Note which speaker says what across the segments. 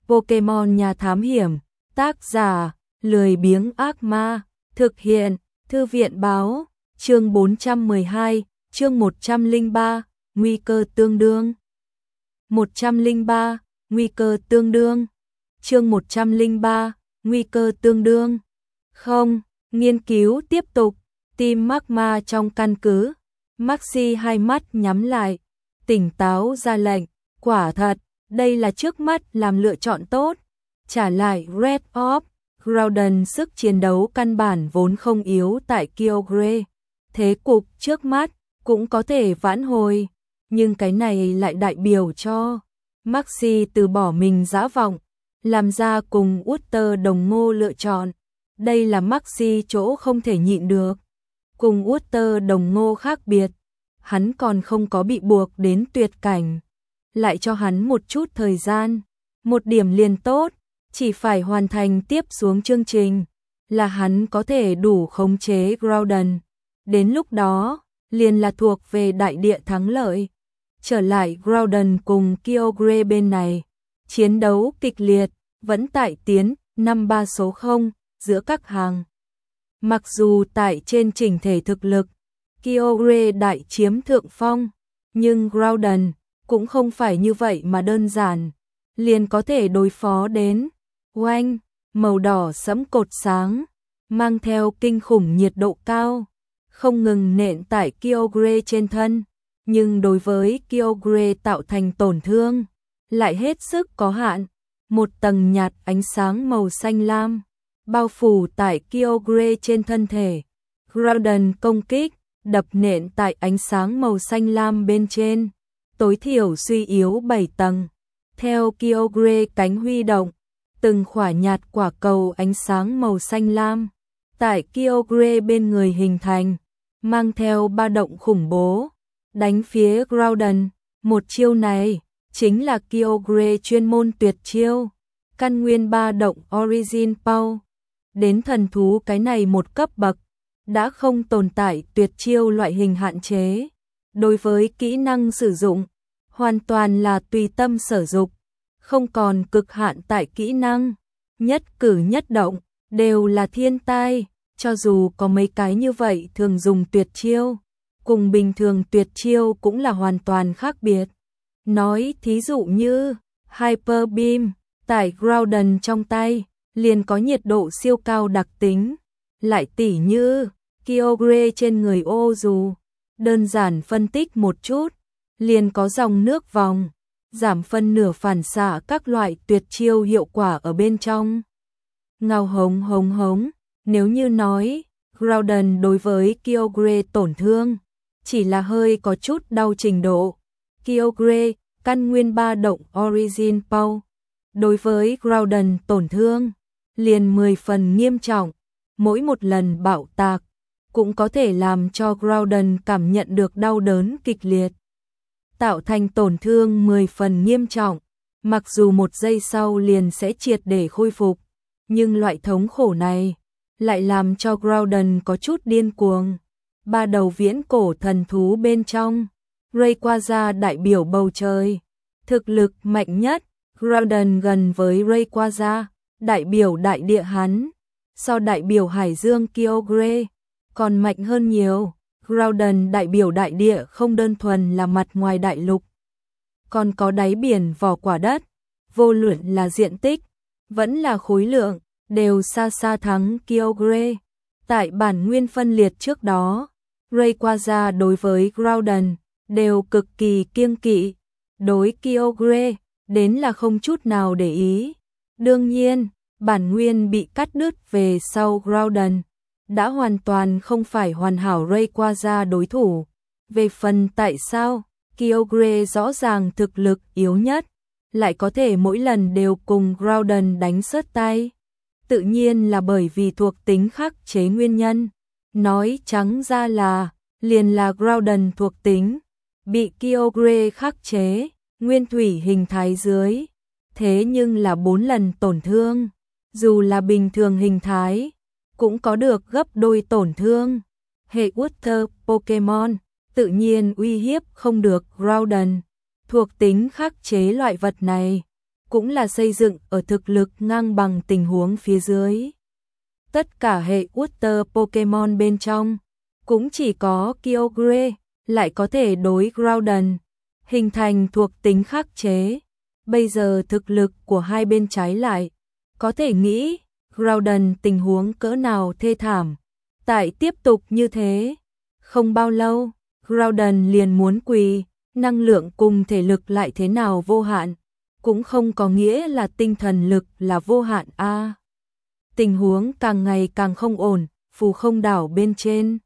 Speaker 1: Pokemon nhà thám hiểm, tác giả, lười biếng ác ma, thực hiện, thư viện báo, chương 412, chương 103, nguy cơ tương đương. 103, nguy cơ tương đương. Chương 103, nguy cơ tương đương. Không, nghiên cứu tiếp tục, Team Magma trong căn cứ. Maxi hai mắt nhắm lại, tỉnh táo ra lệnh, quả thật, đây là trước mắt làm lựa chọn tốt. Trả lại Red Orb, Groudon sức chiến đấu căn bản vốn không yếu tại Kyogre. Thế cục trước mắt cũng có thể vãn hồi, nhưng cái này lại đại biểu cho Maxi từ bỏ mình dã vọng, làm ra cùng Utter đồng ngô lựa chọn. Đây là Maxi chỗ không thể nhịn được. Cùng Utter đồng ngô khác biệt, hắn còn không có bị buộc đến tuyệt cảnh. Lại cho hắn một chút thời gian, một điểm liền tốt, chỉ phải hoàn thành tiếp xuống chương trình, là hắn có thể đủ khống chế Groudon. Đến lúc đó, liền là thuộc về đại địa thắng lợi. Trở lại Groudon cùng Kyogre bên này, chiến đấu kịch liệt, vẫn tại tiến 5-3 số 0 giữa các hàng. Mặc dù tại trên chỉnh thể thực lực, Kyogre đại chiếm thượng phong, nhưng Groudon cũng không phải như vậy mà đơn giản, liền có thể đối phó đến. Oanh, màu đỏ sẫm cột sáng, mang theo kinh khủng nhiệt độ cao, không ngừng nện tại Kyogre trên thân, nhưng đối với Kyogre tạo thành tổn thương, lại hết sức có hạn. Một tầng nhạt ánh sáng màu xanh lam, bao phủ tại Kyogre trên thân thể. Groudon công kích, đập nện tại ánh sáng màu xanh lam bên trên, tối thiểu suy yếu 7 tầng. Theo Kyogre cánh huy động, từng khỏa nhạt quả cầu ánh sáng màu xanh lam tại Kyogre bên người hình thành, mang theo ba động khủng bố, đánh phía Groudon. Một chiêu này chính là Kyogre chuyên môn tuyệt chiêu, căn nguyên ba động Origin Power. Đến thần thú cái này một cấp bậc, đã không tồn tại tuyệt chiêu loại hình hạn chế. Đối với kỹ năng sử dụng, hoàn toàn là tùy tâm sở dục, không còn cực hạn tại kỹ năng. Nhất cử nhất động, đều là thiên tai, cho dù có mấy cái như vậy thường dùng tuyệt chiêu, cùng bình thường tuyệt chiêu cũng là hoàn toàn khác biệt. Nói thí dụ như, Hyper Beam, tại Groudon trong tay, liền có nhiệt độ siêu cao đặc tính. Lại tỉ như, Kyogre trên người ô dù, đơn giản phân tích một chút, liền có dòng nước vòng, giảm phân nửa phản xạ các loại tuyệt chiêu hiệu quả ở bên trong. Ngao hống hống hống, nếu như nói, Groudon đối với Kyogre tổn thương, chỉ là hơi có chút đau trình độ. Kyogre, căn nguyên ba động Origin Power, đối với Groudon tổn thương, liền 10 phần nghiêm trọng, mỗi một lần bạo tạc, cũng có thể làm cho Groudon cảm nhận được đau đớn kịch liệt, tạo thành tổn thương 10 phần nghiêm trọng, mặc dù một giây sau liền sẽ triệt để khôi phục, nhưng loại thống khổ này lại làm cho Groudon có chút điên cuồng. Ba đầu viễn cổ thần thú bên trong, Rayquaza đại biểu bầu trời, thực lực mạnh nhất. Groudon gần với Rayquaza, đại biểu đại địa hắn, so đại biểu hải dương Kyogre còn mạnh hơn nhiều. Groudon đại biểu đại địa không đơn thuần là mặt ngoài đại lục, còn có đáy biển vỏ quả đất, vô luận là diện tích, vẫn là khối lượng, đều xa xa thắng Kyogre. Tại bản nguyên phân liệt trước đó, Rayquaza đối với Groudon đều cực kỳ kiêng kỵ, đối Kyogre đến là không chút nào để ý. Đương nhiên, bản nguyên bị cắt đứt về sau, Groudon đã hoàn toàn không phải hoàn hảo Rayquaza đối thủ. Về phần tại sao Kyogre rõ ràng thực lực yếu nhất, lại có thể mỗi lần đều cùng Groudon đánh sứt tay, tự nhiên là bởi vì thuộc tính khắc chế nguyên nhân. Nói trắng ra là, liền là Groudon thuộc tính bị Kyogre khắc chế, nguyên thủy hình thái dưới, thế nhưng là 4 lần tổn thương, dù là bình thường hình thái, cũng có được gấp đôi tổn thương. Hệ Water Pokemon tự nhiên uy hiếp không được Groudon, thuộc tính khắc chế loại vật này, cũng là xây dựng ở thực lực ngang bằng tình huống phía dưới. Tất cả hệ Water Pokemon bên trong, cũng chỉ có Kyogre lại có thể đối Groudon hình thành thuộc tính khắc chế. Bây giờ thực lực của hai bên trái lại, có thể nghĩ Groudon tình huống cỡ nào thê thảm. Tại tiếp tục như thế, không bao lâu, Groudon liền muốn quỳ, năng lượng cùng thể lực lại thế nào vô hạn, cũng không có nghĩa là tinh thần lực là vô hạn a. Tình huống càng ngày càng không ổn, phù không đảo bên trên.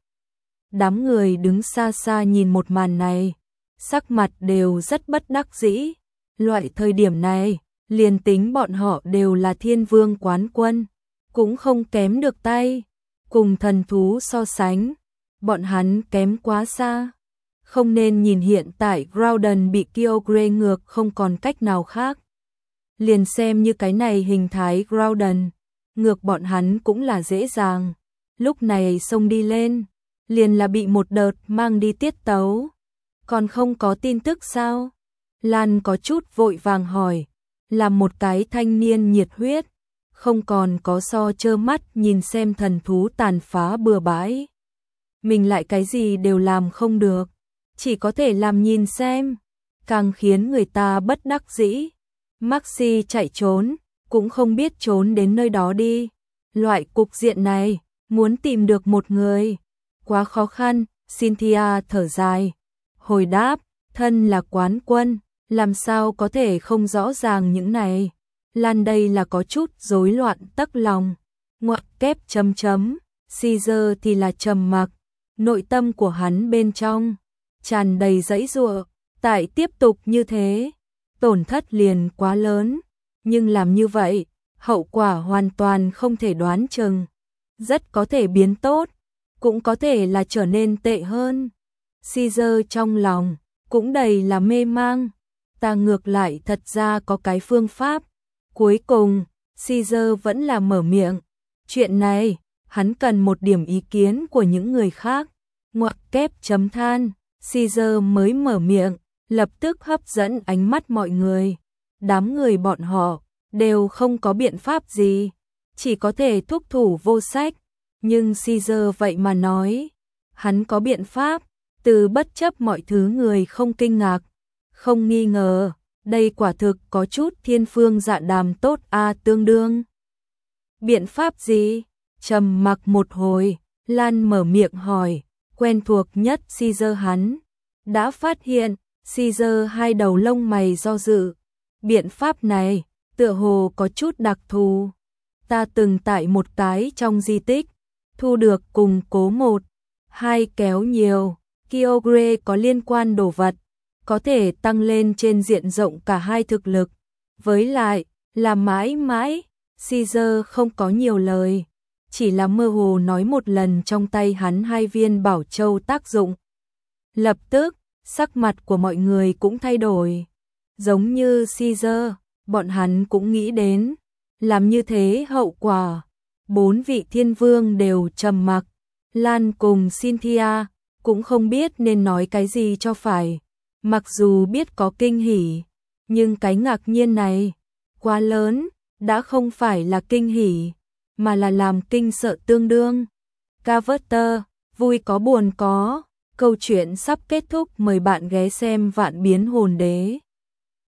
Speaker 1: Đám người đứng xa xa nhìn một màn này, sắc mặt đều rất bất đắc dĩ. Loại thời điểm này, liền tính bọn họ đều là thiên vương quán quân, cũng không kém được tay. Cùng thần thú so sánh, bọn hắn kém quá xa. Không nên nhìn hiện tại Groudon bị Kyogre ngược không còn cách nào khác. Liền xem như cái này hình thái Groudon, ngược bọn hắn cũng là dễ dàng. Lúc này xông đi lên, liền là bị một đợt mang đi tiết tấu. Còn không có tin tức sao? Lan có chút vội vàng hỏi, là một cái thanh niên nhiệt huyết, không còn có so trơ mắt nhìn xem thần thú tàn phá bừa bãi. Mình lại cái gì đều làm không được, chỉ có thể làm nhìn xem, càng khiến người ta bất đắc dĩ. Maxi chạy trốn, cũng không biết trốn đến nơi đó đi. Loại cục diện này, muốn tìm được một người, quá khó khăn. Cynthia thở dài, hồi đáp, thân là quán quân, làm sao có thể không rõ ràng những này. Lan đây là có chút rối loạn tấc lòng. Ngoặc kép chấm chấm, Caesar thì là trầm mặc, nội tâm của hắn bên trong tràn đầy giãy giụa. Tại tiếp tục như thế, tổn thất liền quá lớn, nhưng làm như vậy, hậu quả hoàn toàn không thể đoán chừng, rất có thể biến tốt, cũng có thể là trở nên tệ hơn. Caesar trong lòng cũng đầy là mê mang, ta ngược lại thật ra có cái phương pháp. Cuối cùng, Caesar vẫn là mở miệng, chuyện này, hắn cần một điểm ý kiến của những người khác. Ngoặc kép chấm than, Caesar mới mở miệng, lập tức hấp dẫn ánh mắt mọi người. Đám người bọn họ đều không có biện pháp gì, chỉ có thể thúc thủ vô sách. Nhưng Caesar vậy mà nói, hắn có biện pháp, từ bất chấp mọi thứ người không kinh ngạc, không nghi ngờ, đây quả thực có chút thiên phương dạ đàm tốt a tương đương. Biện pháp gì? Trầm mặc một hồi, Lan mở miệng hỏi, quen thuộc nhất Caesar hắn đã phát hiện, Caesar hai đầu lông mày do dự. Biện pháp này, tựa hồ có chút đặc thù. Ta từng tại một cái trong di tích, thu được cùng cố 1, 2 kéo nhiều, Kyogre có liên quan đồ vật, có thể tăng lên trên diện rộng cả hai thực lực. Với lại, là mãi mãi, Caesar không có nhiều lời, chỉ là mơ hồ nói một lần trong tay hắn 2 viên bảo châu tác dụng. Lập tức, sắc mặt của mọi người cũng thay đổi. Giống như Caesar, bọn hắn cũng nghĩ đến, làm như thế hậu quả. 4 vị thiên vương đều trầm mặc, Lan cùng Cynthia cũng không biết nên nói cái gì cho phải. Mặc dù biết có kinh hỉ, nhưng cái ngạc nhiên này quá lớn, đã không phải là kinh hỉ, mà là làm kinh sợ tương đương. Carver, vui có buồn có, câu chuyện sắp kết thúc, mời bạn ghé xem Vạn Biến Hồn Đế.